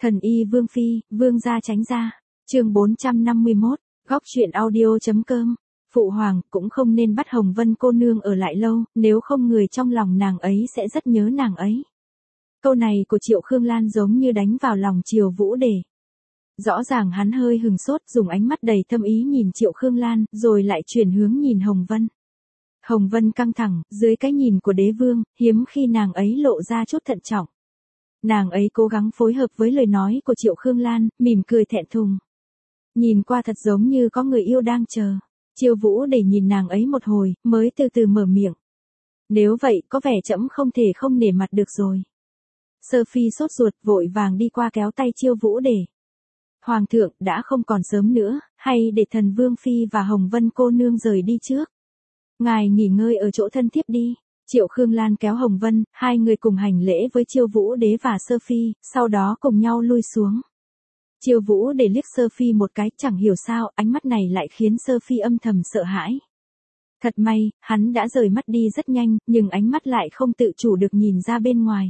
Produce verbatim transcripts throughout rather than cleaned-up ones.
Thần y Vương Phi, Vương gia tránh ra. Chương bốn trăm năm mươi mốt, góc truyện audio.com. Phụ hoàng cũng không nên bắt Hồng Vân cô nương ở lại lâu, nếu không người trong lòng nàng ấy sẽ rất nhớ nàng ấy. Câu này của Triệu Khương Lan giống như đánh vào lòng Triều Vũ Đề. Rõ ràng hắn hơi hừng sốt, dùng ánh mắt đầy thâm ý nhìn Triệu Khương Lan, rồi lại chuyển hướng nhìn Hồng Vân. Hồng Vân căng thẳng, dưới cái nhìn của đế vương, hiếm khi nàng ấy lộ ra chút thận trọng. Nàng ấy cố gắng phối hợp với lời nói của Triệu Khương Lan, mỉm cười thẹn thùng. Nhìn qua thật giống như có người yêu đang chờ. Triều Vũ để nhìn nàng ấy một hồi, mới từ từ mở miệng. Nếu vậy, có vẻ trẫm không thể không nể mặt được rồi. Sơ Phi sốt ruột, vội vàng đi qua kéo tay Triều Vũ để. Hoàng thượng, đã không còn sớm nữa, hay để thần Vương Phi và Hồng Vân cô nương rời đi trước. Ngài nghỉ ngơi ở chỗ thân thiếp đi. Triệu Khương Lan kéo Hồng Vân, hai người cùng hành lễ với Triều Vũ Đế và Sơ Phi, sau đó cùng nhau lui xuống. Triều Vũ để liếc Sơ Phi một cái, chẳng hiểu sao, ánh mắt này lại khiến Sơ Phi âm thầm sợ hãi. Thật may, hắn đã rời mắt đi rất nhanh, nhưng ánh mắt lại không tự chủ được nhìn ra bên ngoài.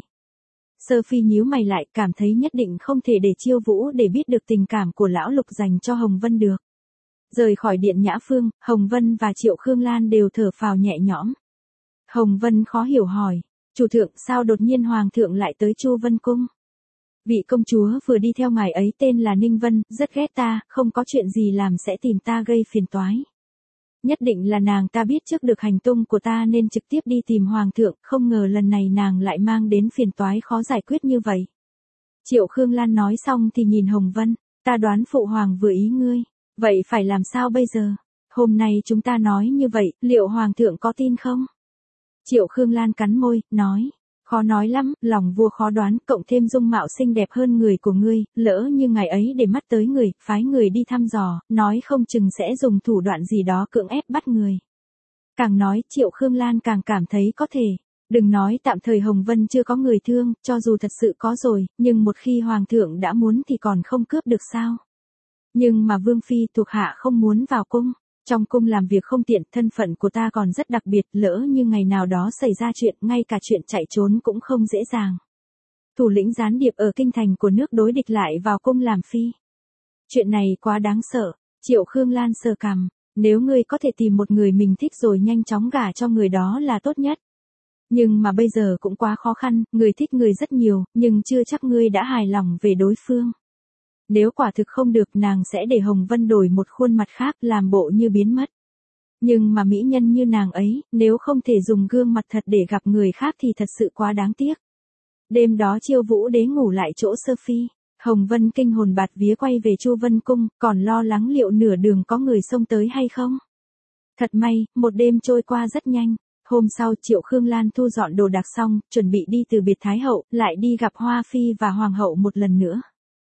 Sơ Phi nhíu mày lại, cảm thấy nhất định không thể để Triều Vũ để biết được tình cảm của lão Lục dành cho Hồng Vân được. Rời khỏi điện Nhã Phương, Hồng Vân và Triệu Khương Lan đều thở phào nhẹ nhõm. Hồng Vân khó hiểu hỏi, chủ thượng sao đột nhiên hoàng thượng lại tới Chu Vân Cung? Vị công chúa vừa đi theo ngài ấy tên là Ninh Vân, rất ghét ta, không có chuyện gì làm sẽ tìm ta gây phiền toái. Nhất định là nàng ta biết trước được hành tung của ta nên trực tiếp đi tìm hoàng thượng, không ngờ lần này nàng lại mang đến phiền toái khó giải quyết như vậy. Triệu Khương Lan nói xong thì nhìn Hồng Vân, ta đoán phụ hoàng vừa ý ngươi, vậy phải làm sao bây giờ? Hôm nay chúng ta nói như vậy, liệu hoàng thượng có tin không? Triệu Khương Lan cắn môi, nói, khó nói lắm, lòng vua khó đoán, cộng thêm dung mạo xinh đẹp hơn người của ngươi, lỡ như ngày ấy để mắt tới người, phái người đi thăm dò, nói không chừng sẽ dùng thủ đoạn gì đó cưỡng ép bắt người. Càng nói, Triệu Khương Lan càng cảm thấy có thể. Đừng nói tạm thời Hồng Vân chưa có người thương, cho dù thật sự có rồi, nhưng một khi hoàng thượng đã muốn thì còn không cướp được sao? Nhưng mà Vương Phi thuộc hạ không muốn vào cung. Trong cung làm việc không tiện, thân phận của ta còn rất đặc biệt, lỡ như ngày nào đó xảy ra chuyện, ngay cả chuyện chạy trốn cũng không dễ dàng. Thủ lĩnh gián điệp ở kinh thành của nước đối địch lại vào cung làm phi. Chuyện này quá đáng sợ. Triệu Khương Lan sờ cằm, nếu ngươi có thể tìm một người mình thích rồi nhanh chóng gả cho người đó là tốt nhất. Nhưng mà bây giờ cũng quá khó khăn, người thích người rất nhiều, nhưng chưa chắc ngươi đã hài lòng về đối phương. Nếu quả thực không được nàng sẽ để Hồng Vân đổi một khuôn mặt khác làm bộ như biến mất. Nhưng mà mỹ nhân như nàng ấy, nếu không thể dùng gương mặt thật để gặp người khác thì thật sự quá đáng tiếc. Đêm đó Triều Vũ Đế ngủ lại chỗ Sơ Phi, Hồng Vân kinh hồn bạt vía quay về Chu Vân Cung, còn lo lắng liệu nửa đường có người xông tới hay không. Thật may, một đêm trôi qua rất nhanh. Hôm sau Triệu Khương Lan thu dọn đồ đạc xong, chuẩn bị đi từ biệt Thái Hậu, lại đi gặp Hoa Phi và Hoàng Hậu một lần nữa.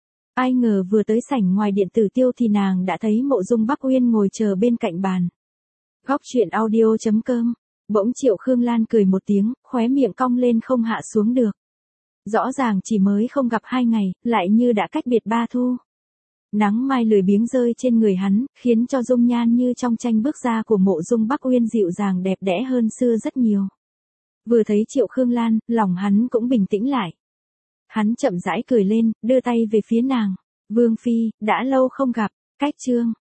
Ai ngờ vừa tới sảnh ngoài điện Tử Tiêu thì nàng đã thấy Mộ Dung Bắc Uyên ngồi chờ bên cạnh bàn. Góc truyện audio.com. Bỗng Triệu Khương Lan cười một tiếng, khóe miệng cong lên không hạ xuống được. Rõ ràng chỉ mới không gặp hai ngày, lại như đã cách biệt ba thu. Nắng mai lười biếng rơi trên người hắn, khiến cho dung nhan như trong tranh bước ra của Mộ Dung Bắc Uyên dịu dàng đẹp đẽ hơn xưa rất nhiều. Vừa thấy Triệu Khương Lan, lòng hắn cũng bình tĩnh lại. Hắn chậm rãi cười lên, đưa tay về phía nàng. Vương Phi, đã lâu không gặp, cách chương.